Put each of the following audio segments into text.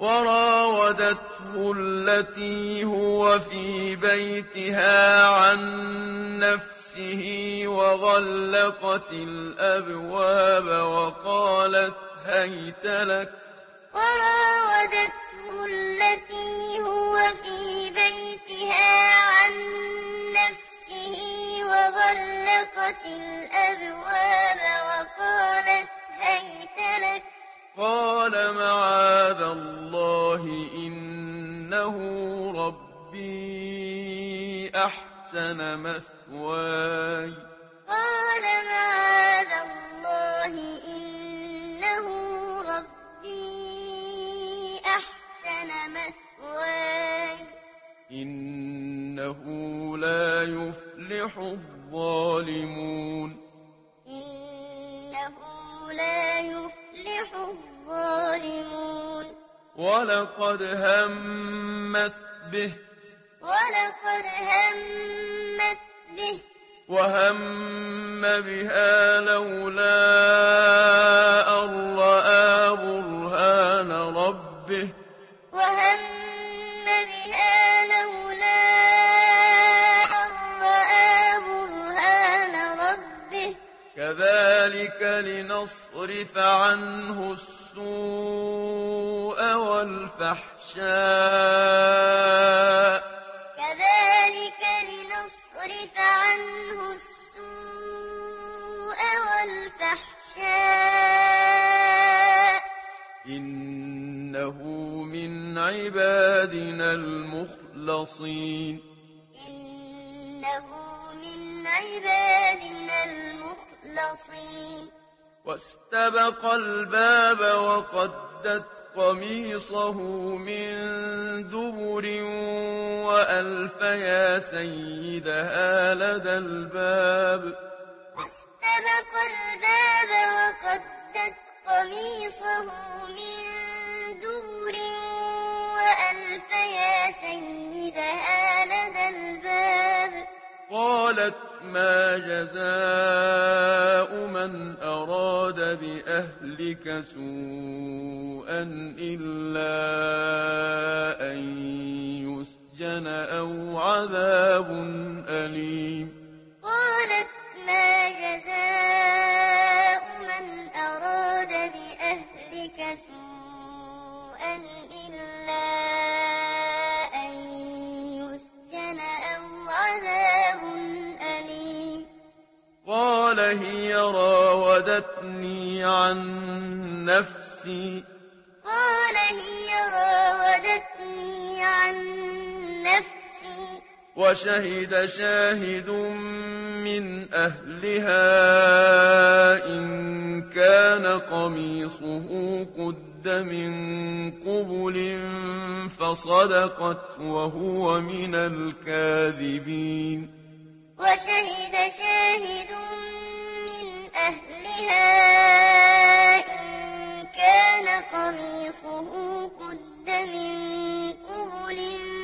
وراودته التي هو في بيتها عن نفسه وغلقت الأبواب وقالت هيت لك. وراودته التي هو في بيتها عن نفسه وغلقت الأبواب وقالت هيت لك. قال معاذ الله إنه ربي أحسن مثواي. قال معاذ الله إنه ربي أحسن مثواي. إنه لا يفلح الظالمون. إنه لا يفلح الظالمون. ولقد همت به. ولقد همت به. وهم بها لولا أن رأى برهان ربه. وهم بها لولا أن رأى برهان ربه. كذلك لنصرف عنه السوء والفحشاء. كذلك لنصرف عنه السوء والفحشاء. إنه من عبادنا المخلصين. إنه من عبادنا المخلصين. واستبق الباب وقدت قميصه من دبر وألف يا سيدها لدى الباب. واستبق الباب وقدت قميصه من دبر وألف يا سيدها لدى الباب. قالت ما جزاء من أراد بأهلك سوءا إلا أن يسجن أو عذاب أليم. قالت ما جزاء من أراد بأهلك سوءا إلا أن يسجن أو عذاب أليم. قال هي راودتني عن نفسي. قال هي راودتني عن نفسي. وشهد شاهد من أهلها إن كان قميصه قد من قبل فصدقت وهو من الكاذبين. وشهد شاهد من أهلها إن كان قميصه قد من قبل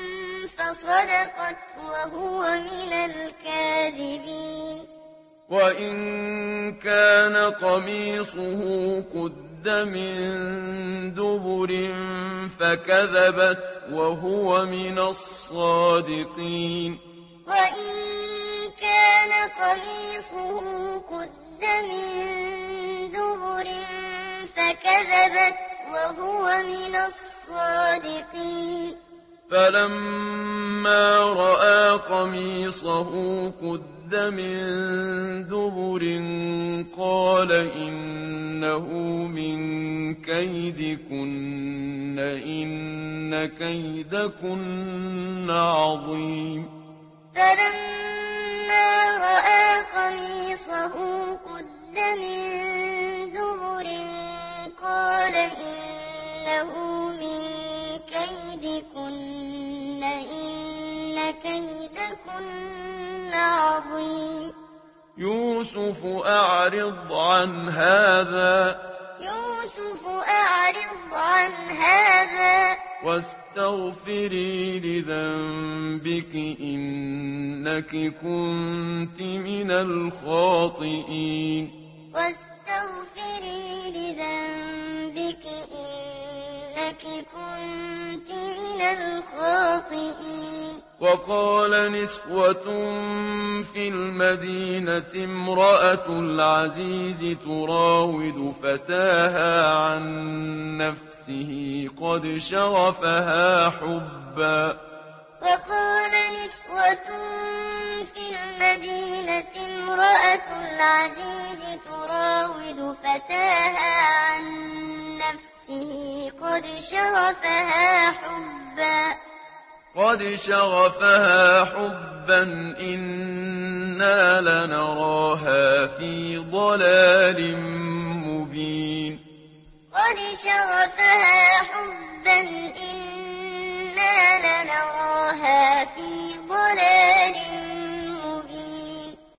فصدقت وهو من الكاذبين. وإن كان قميصه قد من دبر فكذبت وهو من الصادقين. وإن كان قميصه قد من دبر فكذبت وهو من الصادقين. فلما رأى قميصه قد من دبر قال إنه من كيدكن إن كيدكن عظيم. فلما رأى قميصه قد من دبر قال إنه من كيدكن إن كيدكن عظيم. يوسف أعرض عن هذا. يوسف أعرض عن هذا. واستغفري لذنبك إنك كنت من الخاطئين. واستغفري لذنبك إنك كنت من الخاطئين وقال نسوة في المدينة امرأة العزيز تراود فتاها عن نفسه قد شغفها حبا وقال نسوة في المدينة امرأة العزيز تراود فتاها عن نفسه قد شغفها حبا إنا لنراها في ضلال مبين قد شغفها حبا